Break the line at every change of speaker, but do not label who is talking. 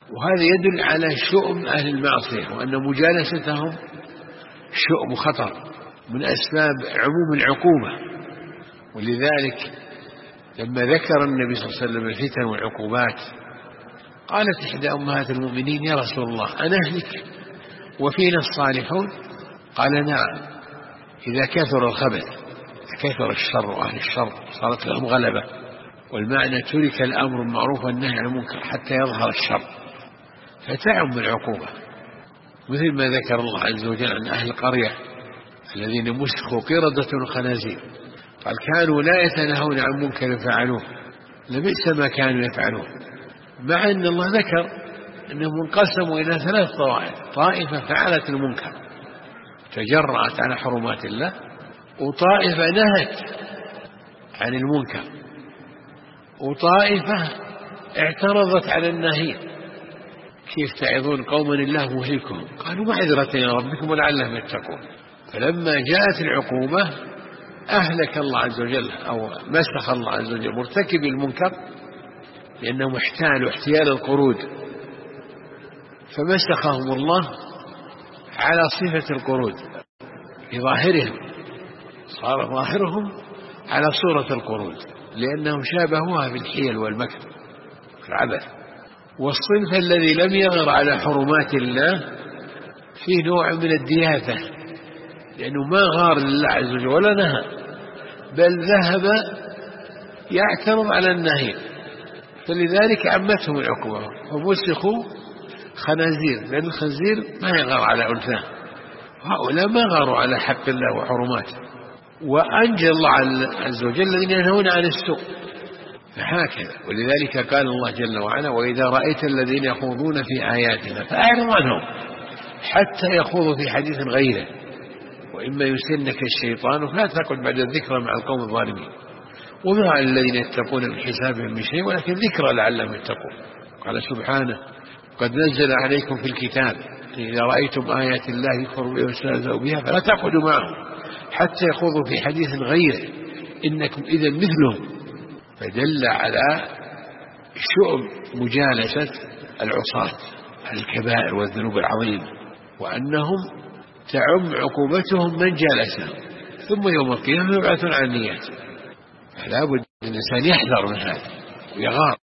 وهذا يدل على شؤم أهل المعصية، وأن مجالستهم شؤم خطر من أسباب عموم العقوبة. ولذلك لما ذكر النبي صلى الله عليه وسلم الفتن والعقوبات قالت إحدى أمهات المؤمنين: يا رسول الله أنهلك وفينا الصالحون؟ قال: نعم، إذا كثر الخبث، كثر الشر وأهل الشر صارت لهم غلبة. والمعنى ترك الأمر المعروف والنهي عن المنكر حتى يظهر الشر، فتعم العقوبة. مثل ما ذكر الله عز وجل عن أهل القرية الذين مسخوا قردة وخنازير، قال: كانوا لا يتناهون عن منكر فعلوه لبئس ما كانوا يفعلون. مع أن الله ذكر أنهم انقسموا إلى 3 طوائف: طائفة فعلت المنكر تجرأت على حرمات الله، وطائفة نهت عن المنكر، وطائفة اعترضت على النهي. كيف تعظون قوما الله مهلكهم؟ قالوا: معذرة إلى ربكم ولعلهم يتقون. فلما جاءت العقوبة أهلك الله عز وجل أو مسخ الله عز وجل مرتكب المنكر، لأنهم احتالوا احتيال القرود، فمسخهم الله على صفة القرود بظاهرهم، صار ظاهرهم على صورة القرود لأنهم شابهوها في الحيل والمكر في العبث. والصنف الذي لم يغر على حرمات الله فيه نوع من الدياثة، لأنه ما غار لله عز وجل ولا نهى، بل ذهب يعترض على النهي، فلذلك عمتهم العقوبة فمسخوا خنازير، لأن الخنزير ما يغار على أنثاه، هؤلاء ما غاروا على حق الله وحرماته. وأنجى الله عز وجل الذين ينهون عن السوء، فهكذا. ولذلك قال الله جل وعلا: وإذا رأيت الذين يخوضون في آياتنا فأعرض عنهم حتى يخوضوا في حديث غيره وإما يسنك الشيطان فلا تقعد بعد الذكرى مع القوم الظالمين وما على الذين يتقون من حسابهم من شيء ولكن ذكرى لعلهم يتقون. قال سبحانه: قد نزل عليكم في الكتاب إذا رأيتم آيات الله يكفر بها ويستهزأ بها فلا تقعدوا معهم حتى يخوضوا في حديث غيره إنكم إذا مثلهم. فدل على شؤم مجالسة العصاة الكبائر والذنوب العظيمة، وأنهم تعم عقوبتهم من جالسهم، ثم يوم القيامة يبعثون عن نياته. فلا بد الإنسان يحذر من هذا ويغار.